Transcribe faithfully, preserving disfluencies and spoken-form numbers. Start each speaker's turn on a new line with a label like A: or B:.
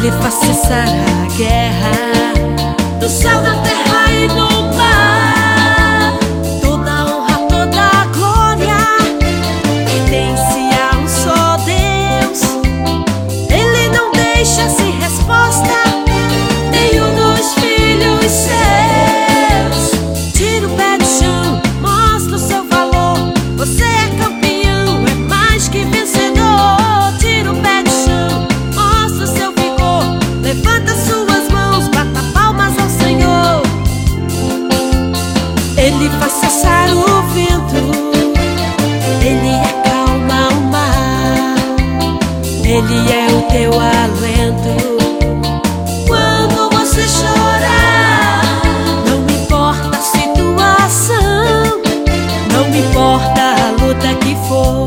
A: Ele faz cessar a guerra do céu, da terra e do mar. Toda honra, toda glória pertence a um só Deus. Ele não deixa sem resposta nenhum dos filhos seus. Tira o pé do chão, mostra o seu valor. Você é campeão, é mais que vencedor. Tira o pé do chão, mostra o seu vigor. Levanta suas mãos, bata palmas ao Senhor. Ele faz cessar o vento, Ele acalma o mar. Ele é o teu alento quando você chorar. Não importa a situação, não importa a luta que for,